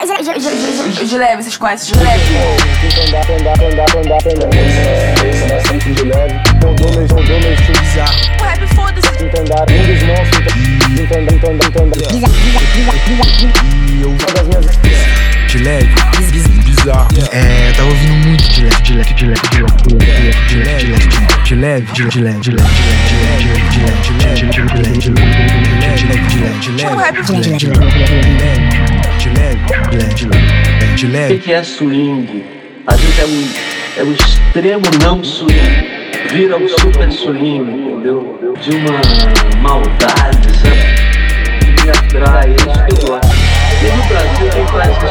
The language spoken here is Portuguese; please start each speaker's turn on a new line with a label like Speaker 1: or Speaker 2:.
Speaker 1: De leve, vocês conhecem de leve?
Speaker 2: De leve, mudou meu estilo bizarro.
Speaker 1: O rap foda-se.
Speaker 2: Entendar, um dos monstros. E eu das minhas de leve, bizarro. Tava ouvindo muito de leve.
Speaker 3: O que é swing? Às vezes é um extremo não swing, vira um super swing, entendeu? De uma maldade, sabe? Que me atrai, é isso que eu gosto. E no Brasil quem faz isso